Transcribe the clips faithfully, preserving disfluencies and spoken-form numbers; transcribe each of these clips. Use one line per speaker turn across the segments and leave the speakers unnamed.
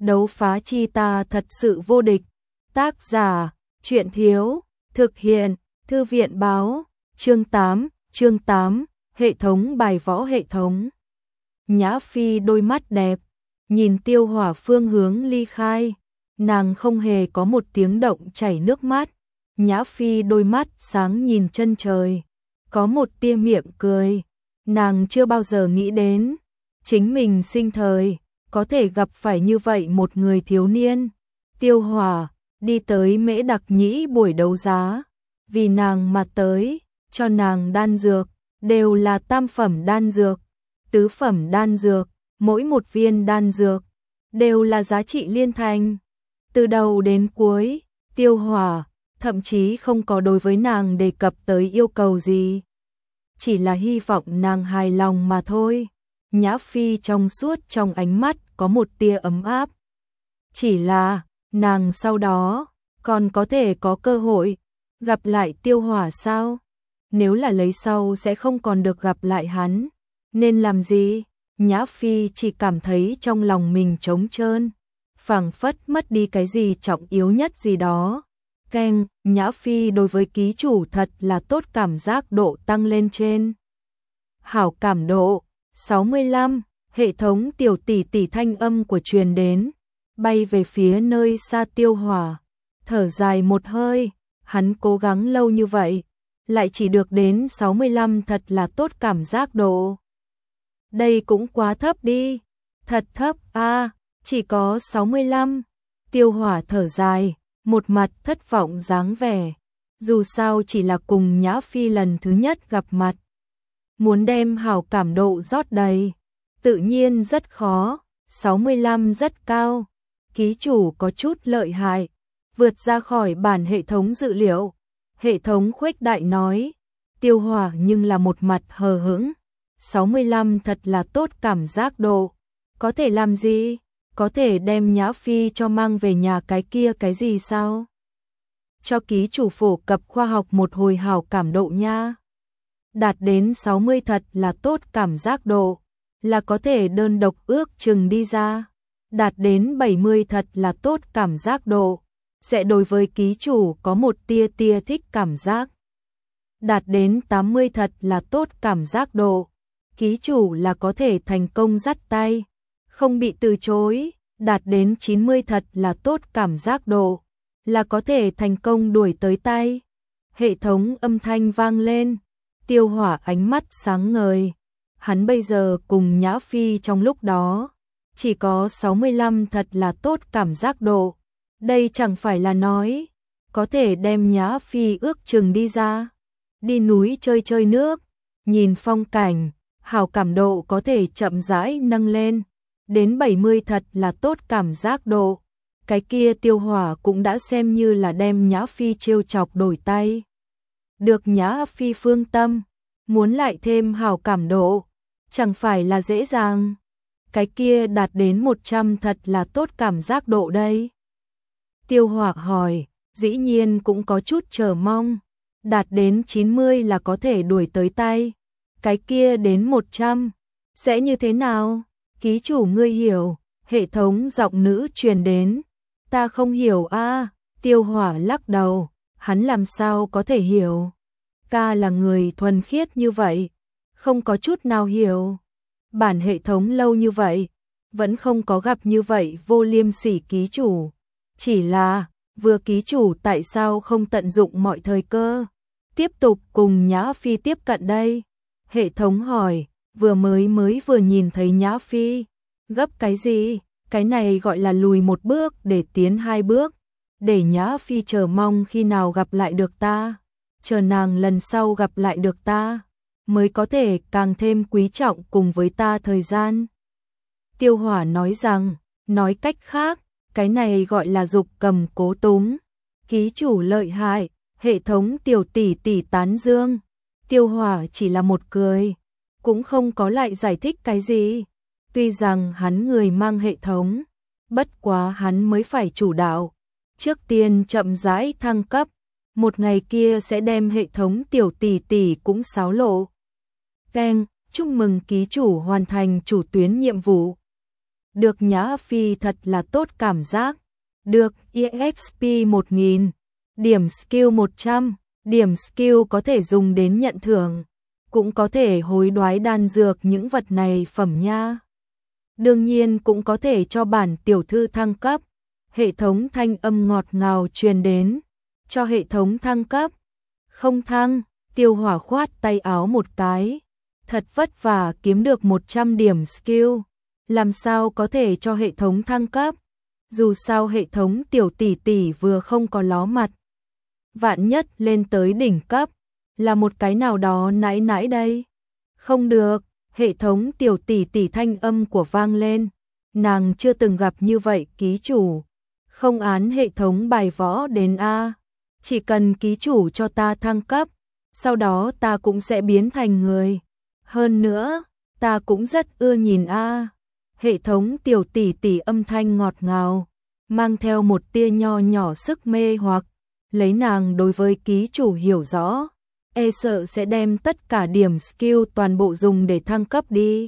Đấu phá chi ta thật sự vô địch. Tác giả, Truyện Thiếu, thực hiện, Thư viện báo, chương tám, chương tám, hệ thống bài võ hệ thống. Nhã Phi đôi mắt đẹp, nhìn Tiêu Hỏa phương hướng ly khai, nàng không hề có một tiếng động chảy nước mắt. Nhã Phi đôi mắt sáng nhìn chân trời, có một tia miệng cười, nàng chưa bao giờ nghĩ đến, chính mình sinh thời, có thể gặp phải như vậy một người thiếu niên. Tiêu Hỏa, đi tới Mễ Đặc Nhĩ buổi đấu giá, vì nàng mà tới, cho nàng đan dược, đều là tam phẩm đan dược, tứ phẩm đan dược, mỗi một viên đan dược, đều là giá trị liên thành. Từ đầu đến cuối, Tiêu Hỏa, thậm chí không có đối với nàng đề cập tới yêu cầu gì. Chỉ là hy vọng nàng hài lòng mà thôi. Nhã Phi trong suốt trong ánh mắt có một tia ấm áp. Chỉ là, nàng sau đó, còn có thể có cơ hội, gặp lại Tiêu Hỏa sao? Nếu là lấy sau sẽ không còn được gặp lại hắn. Nên làm gì? Nhã Phi chỉ cảm thấy trong lòng mình trống trơn, phảng phất mất đi cái gì trọng yếu nhất gì đó. Keng, Nhã Phi đối với ký chủ thật là tốt, cảm giác độ tăng lên trên. Hảo cảm độ, sáu mươi lăm, hệ thống tiểu tỷ tỷ thanh âm của truyền đến, bay về phía nơi xa. Tiêu Hỏa, thở dài một hơi, hắn cố gắng lâu như vậy, lại chỉ được đến sáu mươi lăm, thật là tốt cảm giác độ. Đây cũng quá thấp đi, thật thấp a, à, chỉ có sáu mươi lăm. Tiêu Hỏa thở dài, một mặt thất vọng dáng vẻ, dù sao chỉ là cùng Nhã Phi lần thứ nhất gặp mặt. Muốn đem hảo cảm độ rót đầy, tự nhiên rất khó, sáu mươi lăm rất cao, ký chủ có chút lợi hại, vượt ra khỏi bản hệ thống dự liệu. Hệ thống khuếch đại nói, Tiêu Hỏa nhưng là một mặt hờ hững, sáu mươi lăm thật là tốt cảm giác độ, có thể làm gì? Có thể đem Nhã Phi cho mang về nhà cái kia cái gì sao? Cho ký chủ phổ cập khoa học một hồi hảo cảm độ nha. Đạt đến sáu mươi thật là tốt cảm giác độ, là có thể đơn độc ước chừng đi ra. Đạt đến bảy mươi thật là tốt cảm giác độ, sẽ đối với ký chủ có một tia tia thích cảm giác. Đạt đến tám mươi thật là tốt cảm giác độ, ký chủ là có thể thành công dắt tay, không bị từ chối. Đạt đến chín mươi thật là tốt cảm giác độ, là có thể thành công đuổi tới tay. Hệ thống âm thanh vang lên, Tiêu Hỏa ánh mắt sáng ngời, hắn bây giờ cùng Nhã Phi trong lúc đó, chỉ có sáu mươi lăm thật là tốt cảm giác độ. Đây chẳng phải là nói, có thể đem Nhã Phi ước chừng đi ra, đi núi chơi chơi nước, nhìn phong cảnh, hảo cảm độ có thể chậm rãi nâng lên. Đến bảy mươi thật là tốt cảm giác độ, cái kia Tiêu Hỏa cũng đã xem như là đem Nhã Phi trêu chọc đổi tay. Được Nhã Phi phương tâm, muốn lại thêm hảo cảm độ, chẳng phải là dễ dàng. Cái kia đạt đến một trăm thật là tốt cảm giác độ đây. Tiêu Hỏa hỏi, dĩ nhiên cũng có chút chờ mong, đạt đến chín mươi là có thể đuổi tới tay. Cái kia đến một trăm, sẽ như thế nào? Ký chủ ngươi hiểu, hệ thống giọng nữ truyền đến. Ta không hiểu a. À, Tiêu Hỏa lắc đầu, hắn làm sao có thể hiểu. Ca là người thuần khiết như vậy, không có chút nào hiểu. Bản hệ thống lâu như vậy, vẫn không có gặp như vậy vô liêm sỉ ký chủ. Chỉ là, vừa ký chủ tại sao không tận dụng mọi thời cơ, tiếp tục cùng Nhã Phi tiếp cận đây? Hệ thống hỏi, vừa mới mới vừa nhìn thấy Nhã Phi. Gấp cái gì? Cái này gọi là lùi một bước để tiến hai bước. Để Nhã Phi chờ mong khi nào gặp lại được ta. Chờ nàng lần sau gặp lại được ta, mới có thể càng thêm quý trọng cùng với ta thời gian. Tiêu Hỏa nói rằng, nói cách khác, cái này gọi là dục cầm cố túng. Ký chủ lợi hại, hệ thống tiểu tỷ tỷ tán dương. Tiêu Hỏa chỉ là một cười, cũng không có lại giải thích cái gì. Tuy rằng hắn người mang hệ thống, bất quá hắn mới phải chủ đạo. Trước tiên chậm rãi thăng cấp, một ngày kia sẽ đem hệ thống tiểu tỷ tỷ cũng xáo lộ. Keng, chúc mừng ký chủ hoàn thành chủ tuyến nhiệm vụ. Được nhã phi thật là tốt cảm giác. Được e ích pê một nghìn, điểm skill một trăm, điểm skill có thể dùng đến nhận thưởng, cũng có thể hối đoái đan dược những vật này phẩm nha. Đương nhiên cũng có thể cho bản tiểu thư thăng cấp. Hệ thống thanh âm ngọt ngào truyền đến, cho hệ thống thăng cấp. Không thăng, Tiêu Hỏa khoát tay áo một cái. Thật vất vả kiếm được một trăm điểm skill, làm sao có thể cho hệ thống thăng cấp? Dù sao hệ thống tiểu tỷ tỷ vừa không có ló mặt. Vạn nhất lên tới đỉnh cấp, là một cái nào đó nãi nãi đây. Không được, hệ thống tiểu tỷ tỷ thanh âm của vang lên. Nàng chưa từng gặp như vậy ký chủ. Không án hệ thống bài võ đến A. Chỉ cần ký chủ cho ta thăng cấp, sau đó ta cũng sẽ biến thành người. Hơn nữa, ta cũng rất ưa nhìn A. Hệ thống tiểu tỷ tỷ âm thanh ngọt ngào, mang theo một tia nho nhỏ sức mê hoặc, lấy nàng đối với ký chủ hiểu rõ, e sợ sẽ đem tất cả điểm skill toàn bộ dùng để thăng cấp đi.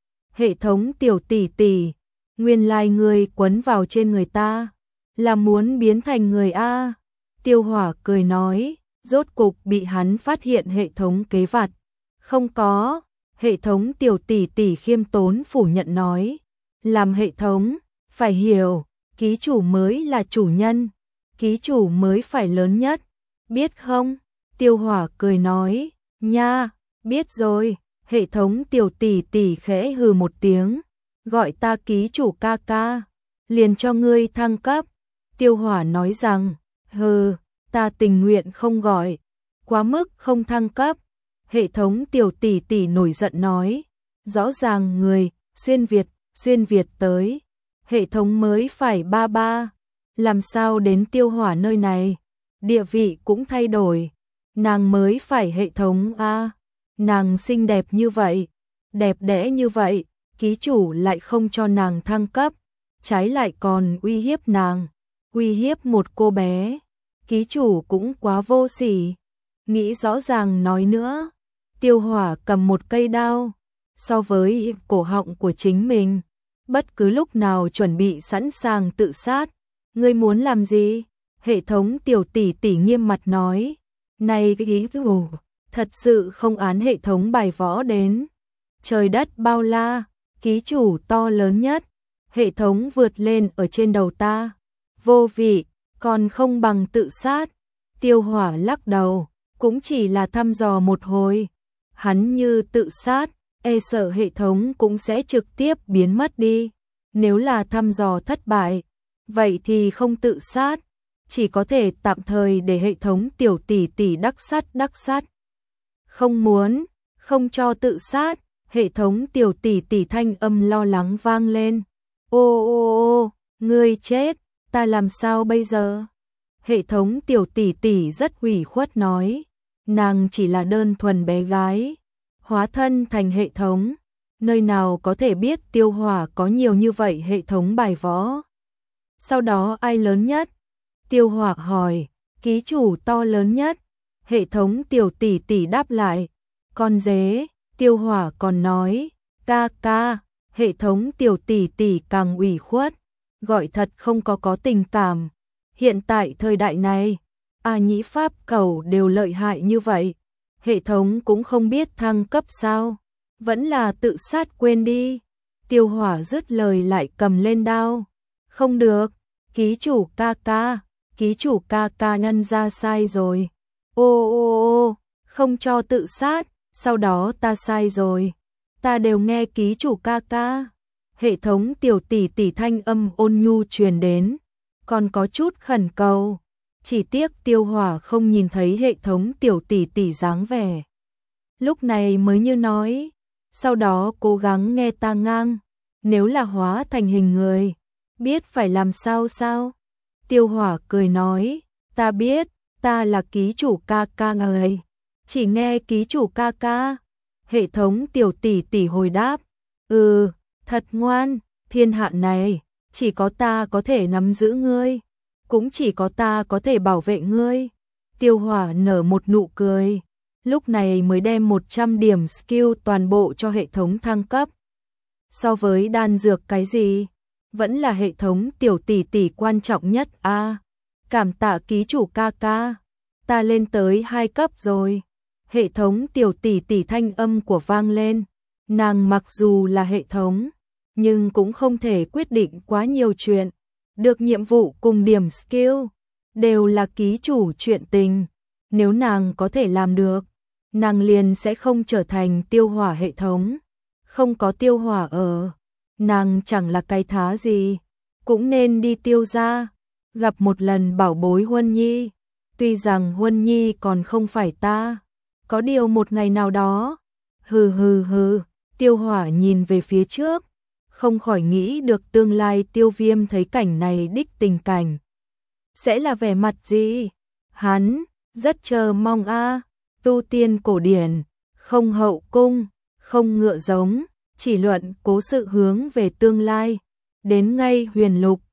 Hệ thống tiểu tỷ tỷ, nguyên lai người quấn vào trên người ta, là muốn biến thành người A. Tiêu Hỏa cười nói, rốt cục bị hắn phát hiện hệ thống kế vặt. Không có, hệ thống tiểu tỷ tỷ khiêm tốn phủ nhận nói, làm hệ thống, phải hiểu, ký chủ mới là chủ nhân, ký chủ mới phải lớn nhất, biết không? Tiêu Hỏa cười nói, nha, biết rồi. Hệ thống tiểu tỷ tỷ khẽ hừ một tiếng, gọi ta ký chủ ca ca, liền cho ngươi thăng cấp. Tiêu Hỏa nói rằng, hừ, ta tình nguyện không gọi, quá mức không thăng cấp. Hệ thống tiểu tỷ tỷ nổi giận nói, rõ ràng người, xuyên Việt, xuyên Việt tới, hệ thống mới phải ba ba, làm sao đến Tiêu Hỏa nơi này, địa vị cũng thay đổi, nàng mới phải hệ thống A, nàng xinh đẹp như vậy, đẹp đẽ như vậy, ký chủ lại không cho nàng thăng cấp, trái lại còn uy hiếp nàng, uy hiếp một cô bé, ký chủ cũng quá vô sỉ, nghĩ rõ ràng nói nữa. Tiêu Hỏa cầm một cây đao, so với cổ họng của chính mình, bất cứ lúc nào chuẩn bị sẵn sàng tự sát. Ngươi muốn làm gì? Hệ thống tiểu tỷ tỷ nghiêm mặt nói. Này cái ý ồ, thật sự không án hệ thống bài võ đến. Trời đất bao la, ký chủ to lớn nhất, hệ thống vượt lên ở trên đầu ta. Vô vị, còn không bằng tự sát. Tiêu Hỏa lắc đầu, cũng chỉ là thăm dò một hồi. Hắn như tự sát, e sợ hệ thống cũng sẽ trực tiếp biến mất đi. Nếu là thăm dò thất bại, vậy thì không tự sát, chỉ có thể tạm thời để hệ thống tiểu tỷ tỷ đắc sát đắc sát. Không muốn, không cho tự sát, hệ thống tiểu tỷ tỷ thanh âm lo lắng vang lên. Ô ô ô, ngươi chết, ta làm sao bây giờ? Hệ thống tiểu tỷ tỷ rất ủy khuất nói. Nàng chỉ là đơn thuần bé gái, hóa thân thành hệ thống, nơi nào có thể biết Tiêu Hỏa có nhiều như vậy hệ thống bài võ. Sau đó ai lớn nhất? Tiêu Hỏa hỏi, ký chủ to lớn nhất. Hệ thống tiểu tỷ tỷ đáp lại, con dế. Tiêu Hỏa còn nói, ca ca. Hệ thống tiểu tỷ tỷ càng ủy khuất, gọi thật không có có tình cảm. Hiện tại thời đại này, A Nhĩ Pháp Cầu đều lợi hại như vậy, hệ thống cũng không biết thăng cấp sao, vẫn là tự sát quên đi. Tiêu Hỏa dứt lời lại cầm lên đao. Không được, ký chủ ca ca, ký chủ ca ca nhân ra sai rồi. Ô ô ô, không cho tự sát, sau đó ta sai rồi, ta đều nghe ký chủ ca ca. Hệ thống tiểu tỷ tỷ thanh âm ôn nhu truyền đến, còn có chút khẩn cầu. Chỉ tiếc Tiêu Hỏa không nhìn thấy hệ thống tiểu tỷ tỷ dáng vẻ. Lúc này mới như nói, sau đó cố gắng nghe ta ngang, nếu là hóa thành hình người, biết phải làm sao sao? Tiêu Hỏa cười nói, ta biết, ta là ký chủ ca ca người, chỉ nghe ký chủ ca ca. Hệ thống tiểu tỷ tỷ hồi đáp, ừ, thật ngoan, thiên hạ này, chỉ có ta có thể nắm giữ ngươi. Cũng chỉ có ta có thể bảo vệ ngươi. Tiêu Hỏa nở một nụ cười, lúc này mới đem một trăm điểm skill toàn bộ cho hệ thống thăng cấp. So với đan dược cái gì? Vẫn là hệ thống tiểu tỷ tỷ quan trọng nhất a. À, cảm tạ ký chủ ca ca. Ta lên tới hai cấp rồi. Hệ thống tiểu tỷ tỷ thanh âm của vang lên. Nàng mặc dù là hệ thống, nhưng cũng không thể quyết định quá nhiều chuyện. Được nhiệm vụ cùng điểm skill đều là ký chủ chuyện tình. Nếu nàng có thể làm được, nàng liền sẽ không trở thành tiêu hỏa hệ thống. Không có tiêu hỏa ở, nàng chẳng là cái thá gì, cũng nên đi tiêu gia, gặp một lần bảo bối Huân Nhi. Tuy rằng Huân Nhi còn không phải ta, có điều một ngày nào đó, hừ hừ hừ, tiêu hỏa nhìn về phía trước, không khỏi nghĩ được tương lai Tiêu Viêm thấy cảnh này đích tình cảnh. Sẽ là vẻ mặt gì? Hắn, rất chờ mong a. Tu tiên cổ điển, không hậu cung, không ngựa giống, chỉ luận cố sự hướng về tương lai. Đến ngay huyền lục,